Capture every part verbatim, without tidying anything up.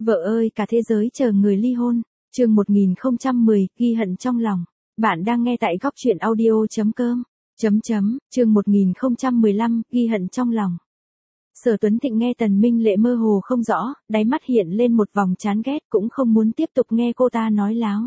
Vợ ơi, cả thế giới chờ người ly hôn. Chương một nghìn không trăm mười, ghi hận trong lòng. Bạn đang nghe tại góc truyện audio chấm com. Chấm chấm, chương một nghìn không trăm mười lăm, ghi hận trong lòng. Sở Tuấn Thịnh nghe Tần Minh Lệ mơ hồ không rõ, đáy mắt hiện lên một vòng chán ghét, cũng không muốn tiếp tục nghe cô ta nói láo.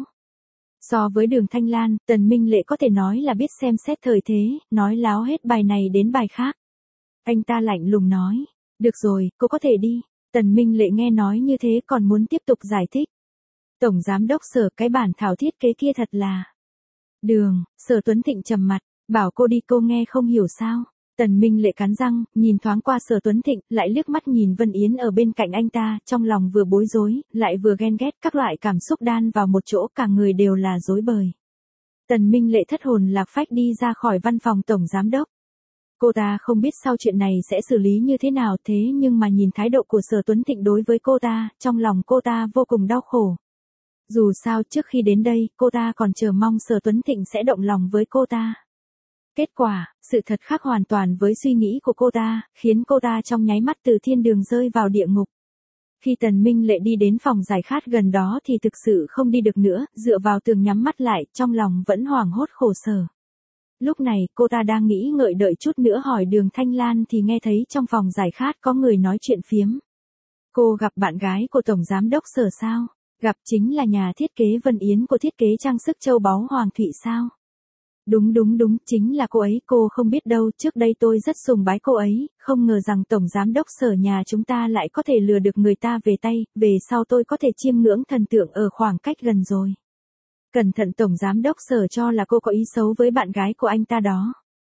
So với Đường Thanh Lan, Tần Minh Lệ có thể nói là biết xem xét thời thế, nói láo hết bài này đến bài khác. Anh ta lạnh lùng nói, được rồi, cô có thể đi. Tần Minh Lệ nghe nói như thế còn muốn tiếp tục giải thích. Tổng giám đốc Sở, cái bản thảo thiết kế kia thật là... Đường, Sở Tuấn Thịnh trầm mặt, bảo cô đi, cô nghe không hiểu sao. Tần Minh Lệ cắn răng, nhìn thoáng qua Sở Tuấn Thịnh, lại liếc mắt nhìn Vân Yến ở bên cạnh anh ta, trong lòng vừa bối rối, lại vừa ghen ghét, các loại cảm xúc đan vào một chỗ, cả người đều là rối bời. Tần Minh Lệ thất hồn lạc phách đi ra khỏi văn phòng tổng giám đốc. Cô ta không biết sau chuyện này sẽ xử lý như thế nào, thế nhưng mà nhìn thái độ của Sở Tuấn Thịnh đối với cô ta, trong lòng cô ta vô cùng đau khổ. Dù sao trước khi đến đây, cô ta còn chờ mong Sở Tuấn Thịnh sẽ động lòng với cô ta. Kết quả, sự thật khác hoàn toàn với suy nghĩ của cô ta, khiến cô ta trong nháy mắt từ thiên đường rơi vào địa ngục. Khi Tần Minh Lệ đi đến phòng giải khát gần đó thì thực sự không đi được nữa, dựa vào tường nhắm mắt lại, trong lòng vẫn hoảng hốt khổ sở. Lúc này, cô ta đang nghĩ ngợi đợi chút nữa hỏi Đường Thanh Lan thì nghe thấy trong phòng giải khát có người nói chuyện phiếm. Cô gặp bạn gái của Tổng Giám đốc Sở sao? Gặp chính là nhà thiết kế Vân Yến của thiết kế trang sức châu báu Hoàng Thụy sao? Đúng đúng đúng, chính là cô ấy, cô không biết đâu, trước đây tôi rất sùng bái cô ấy, không ngờ rằng Tổng Giám đốc Sở nhà chúng ta lại có thể lừa được người ta về tay, về sau tôi có thể chiêm ngưỡng thần tượng ở khoảng cách gần rồi. Cẩn thận Tổng Giám đốc Sở cho là cô có ý xấu với bạn gái của anh ta đó.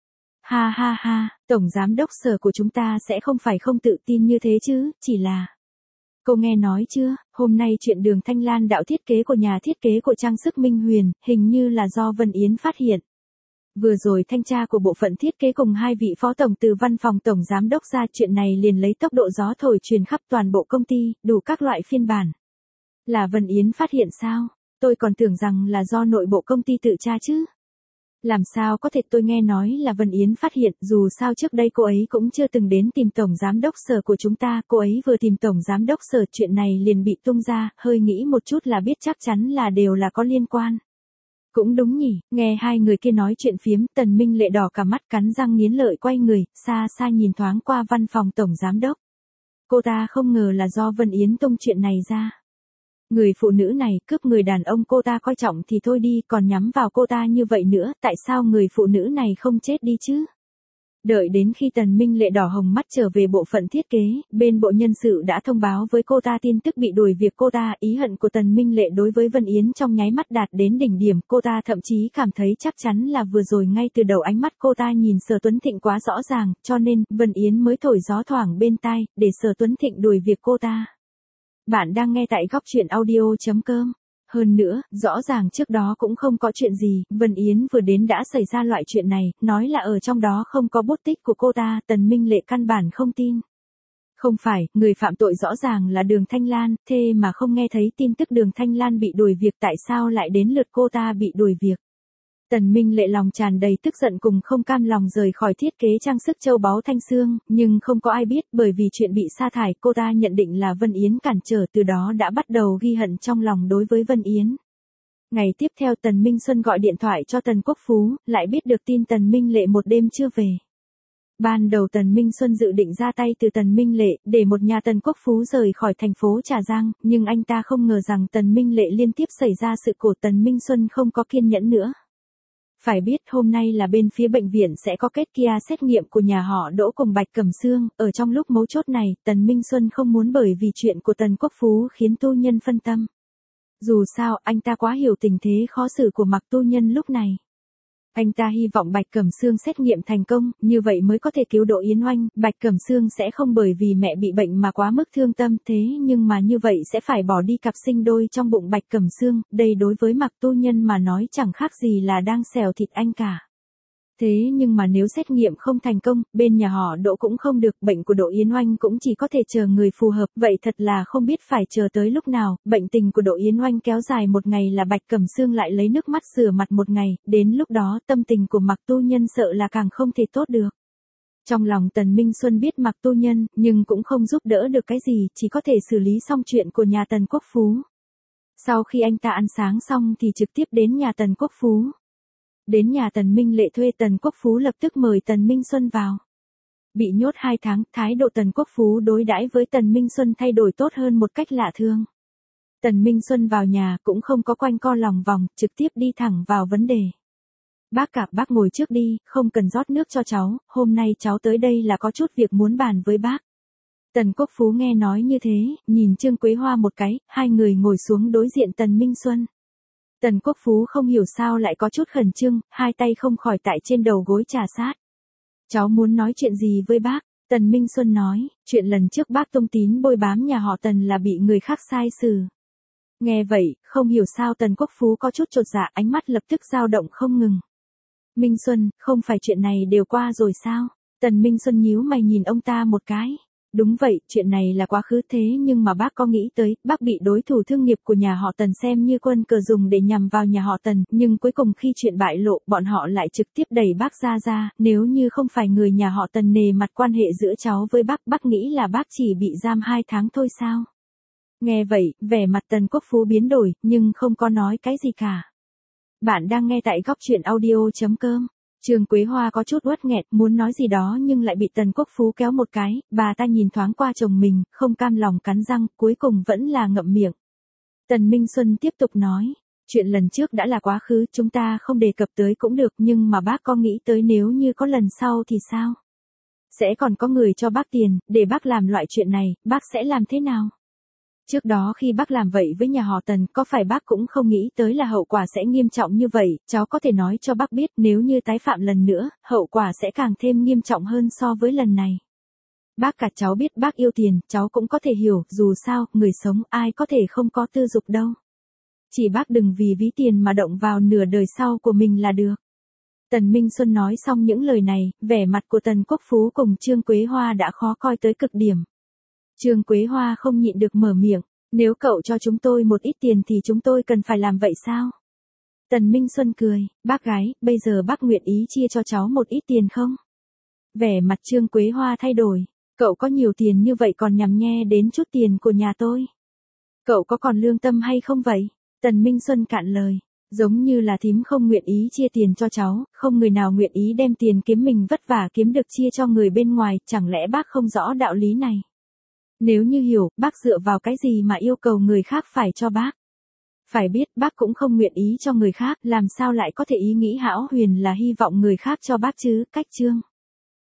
Ha ha ha, Tổng Giám đốc Sở của chúng ta sẽ không phải không tự tin như thế chứ, chỉ là... Cô nghe nói chưa, hôm nay chuyện Đường Thanh Lan đạo thiết kế của nhà thiết kế của trang sức Minh Huyền, hình như là do Vân Yến phát hiện. Vừa rồi thanh tra của bộ phận thiết kế cùng hai vị phó tổng từ văn phòng tổng giám đốc ra, chuyện này liền lấy tốc độ gió thổi truyền khắp toàn bộ công ty, đủ các loại phiên bản. Là Vân Yến phát hiện sao? Tôi còn tưởng rằng là do nội bộ công ty tự tra chứ. Làm sao có thể, tôi nghe nói là Vân Yến phát hiện, dù sao trước đây cô ấy cũng chưa từng đến tìm tổng giám đốc Sở của chúng ta, cô ấy vừa tìm tổng giám đốc Sở, chuyện này liền bị tung ra, hơi nghĩ một chút là biết chắc chắn là đều là có liên quan. Cũng đúng nhỉ, nghe hai người kia nói chuyện phiếm, Tần Minh Lệ đỏ cả mắt, cắn răng nghiến lợi quay người, xa xa nhìn thoáng qua văn phòng tổng giám đốc. Cô ta không ngờ là do Vân Yến tung chuyện này ra. Người phụ nữ này cướp người đàn ông cô ta coi trọng thì thôi đi, còn nhắm vào cô ta như vậy nữa, tại sao người phụ nữ này không chết đi chứ? Đợi đến khi Tần Minh Lệ đỏ hồng mắt trở về bộ phận thiết kế, bên bộ nhân sự đã thông báo với cô ta tin tức bị đuổi việc cô ta, ý hận của Tần Minh Lệ đối với Vân Yến trong nháy mắt đạt đến đỉnh điểm, cô ta thậm chí cảm thấy chắc chắn là vừa rồi ngay từ đầu ánh mắt cô ta nhìn Sở Tuấn Thịnh quá rõ ràng, cho nên Vân Yến mới thổi gió thoảng bên tai, để Sở Tuấn Thịnh đuổi việc cô ta. Bạn đang nghe tại góc truyện audio chấm com. Hơn nữa, rõ ràng trước đó cũng không có chuyện gì, Vân Yến vừa đến đã xảy ra loại chuyện này, nói là ở trong đó không có bút tích của cô ta, Tần Minh Lệ căn bản không tin. Không phải, người phạm tội rõ ràng là Đường Thanh Lan, thế mà không nghe thấy tin tức Đường Thanh Lan bị đuổi việc, tại sao lại đến lượt cô ta bị đuổi việc. Tần Minh Lệ lòng tràn đầy tức giận cùng không cam lòng rời khỏi thiết kế trang sức châu báu Thanh Sương, nhưng không có ai biết, bởi vì chuyện bị sa thải, cô ta nhận định là Vân Yến cản trở, từ đó đã bắt đầu ghi hận trong lòng đối với Vân Yến. Ngày tiếp theo Tần Minh Xuân gọi điện thoại cho Tần Quốc Phú, lại biết được tin Tần Minh Lệ một đêm chưa về. Ban đầu Tần Minh Xuân dự định ra tay từ Tần Minh Lệ, để một nhà Tần Quốc Phú rời khỏi thành phố Trà Giang, nhưng anh ta không ngờ rằng Tần Minh Lệ liên tiếp xảy ra sự cố, Tần Minh Xuân không có kiên nhẫn nữa. Phải biết hôm nay là bên phía bệnh viện sẽ có kết kia xét nghiệm của nhà họ Đỗ cùng Bạch Cẩm Sương, ở trong lúc mấu chốt này, Tần Minh Xuân không muốn bởi vì chuyện của Tần Quốc Phú khiến tu nhân phân tâm. Dù sao, anh ta quá hiểu tình thế khó xử của Mạc tu nhân lúc này. Anh ta hy vọng Bạch Cẩm Sương xét nghiệm thành công, như vậy mới có thể cứu Đỗ Yến Oanh, Bạch Cẩm Sương sẽ không bởi vì mẹ bị bệnh mà quá mức thương tâm, thế nhưng mà như vậy sẽ phải bỏ đi cặp sinh đôi trong bụng Bạch Cẩm Sương, đây đối với Mạc tu nhân mà nói chẳng khác gì là đang xẻo thịt anh cả. Thế nhưng mà nếu xét nghiệm không thành công, bên nhà họ Đỗ cũng không được, bệnh của Đỗ Yến Oanh cũng chỉ có thể chờ người phù hợp, vậy thật là không biết phải chờ tới lúc nào, bệnh tình của Đỗ Yến Oanh kéo dài một ngày là Bạch Cẩm Sương lại lấy nước mắt rửa mặt một ngày, đến lúc đó tâm tình của Mạc tu nhân sợ là càng không thể tốt được. Trong lòng Tần Minh Xuân biết Mạc Tu Nhân, nhưng cũng không giúp đỡ được cái gì, chỉ có thể xử lý xong chuyện của nhà Tần Quốc Phú. Sau khi anh ta ăn sáng xong thì trực tiếp đến nhà Tần Quốc Phú. Đến nhà Tần Minh Lệ thuê Tần Quốc Phú lập tức mời Tần Minh Xuân vào. Bị nhốt hai tháng, thái độ Tần Quốc Phú đối đãi với Tần Minh Xuân thay đổi tốt hơn một cách lạ thường. Tần Minh Xuân vào nhà cũng không có quanh co lòng vòng, trực tiếp đi thẳng vào vấn đề. Bác cả, bác ngồi trước đi, không cần rót nước cho cháu, hôm nay cháu tới đây là có chút việc muốn bàn với bác. Tần Quốc Phú nghe nói như thế, nhìn Trương Quế Hoa một cái, hai người ngồi xuống đối diện Tần Minh Xuân. Tần Quốc Phú không hiểu sao lại có chút khẩn trương, hai tay không khỏi tại trên đầu gối trà sát. Cháu muốn nói chuyện gì với bác? Tần Minh Xuân nói, chuyện lần trước bác tung tín bôi bám nhà họ Tần là bị người khác sai xử. Nghe vậy, không hiểu sao Tần Quốc Phú có chút chột dạ, ánh mắt lập tức dao động không ngừng. Minh Xuân, không phải chuyện này đều qua rồi sao? Tần Minh Xuân nhíu mày nhìn ông ta một cái. Đúng vậy, chuyện này là quá khứ thế nhưng mà bác có nghĩ tới, bác bị đối thủ thương nghiệp của nhà họ Tần xem như quân cờ dùng để nhằm vào nhà họ Tần, nhưng cuối cùng khi chuyện bại lộ, bọn họ lại trực tiếp đẩy bác ra ra, nếu như không phải người nhà họ Tần nề mặt quan hệ giữa cháu với bác, bác nghĩ là bác chỉ bị giam hai tháng thôi sao? Nghe vậy, vẻ mặt Tần Quốc Phú biến đổi, nhưng không có nói cái gì cả. Bạn đang nghe tại góc truyện audio.com. Trương Quế Hoa có chút uất nghẹt, muốn nói gì đó nhưng lại bị Tần Quốc Phú kéo một cái, bà ta nhìn thoáng qua chồng mình, không cam lòng cắn răng, cuối cùng vẫn là ngậm miệng. Tần Minh Xuân tiếp tục nói, chuyện lần trước đã là quá khứ, chúng ta không đề cập tới cũng được, nhưng mà bác có nghĩ tới nếu như có lần sau thì sao? Sẽ còn có người cho bác tiền, để bác làm loại chuyện này, bác sẽ làm thế nào? Trước đó khi bác làm vậy với nhà họ Tần, có phải bác cũng không nghĩ tới là hậu quả sẽ nghiêm trọng như vậy, cháu có thể nói cho bác biết nếu như tái phạm lần nữa, hậu quả sẽ càng thêm nghiêm trọng hơn so với lần này. Bác cả, cháu biết bác yêu tiền, cháu cũng có thể hiểu, dù sao, người sống ai có thể không có tư dục đâu. Chỉ bác đừng vì ví tiền mà động vào nửa đời sau của mình là được. Tần Minh Xuân nói xong những lời này, vẻ mặt của Tần Quốc Phú cùng Trương Quế Hoa đã khó coi tới cực điểm. Trương Quế Hoa không nhịn được mở miệng, nếu cậu cho chúng tôi một ít tiền thì chúng tôi cần phải làm vậy sao? Tần Minh Xuân cười, bác gái, bây giờ bác nguyện ý chia cho cháu một ít tiền không? Vẻ mặt Trương Quế Hoa thay đổi, cậu có nhiều tiền như vậy còn nhằm nhe đến chút tiền của nhà tôi. Cậu có còn lương tâm hay không vậy? Tần Minh Xuân cạn lời, giống như là thím không nguyện ý chia tiền cho cháu, không người nào nguyện ý đem tiền kiếm mình vất vả kiếm được chia cho người bên ngoài, chẳng lẽ bác không rõ đạo lý này? Nếu như hiểu, bác dựa vào cái gì mà yêu cầu người khác phải cho bác? Phải biết, bác cũng không nguyện ý cho người khác, làm sao lại có thể ý nghĩ hão huyền là hy vọng người khác cho bác chứ, cách Trương.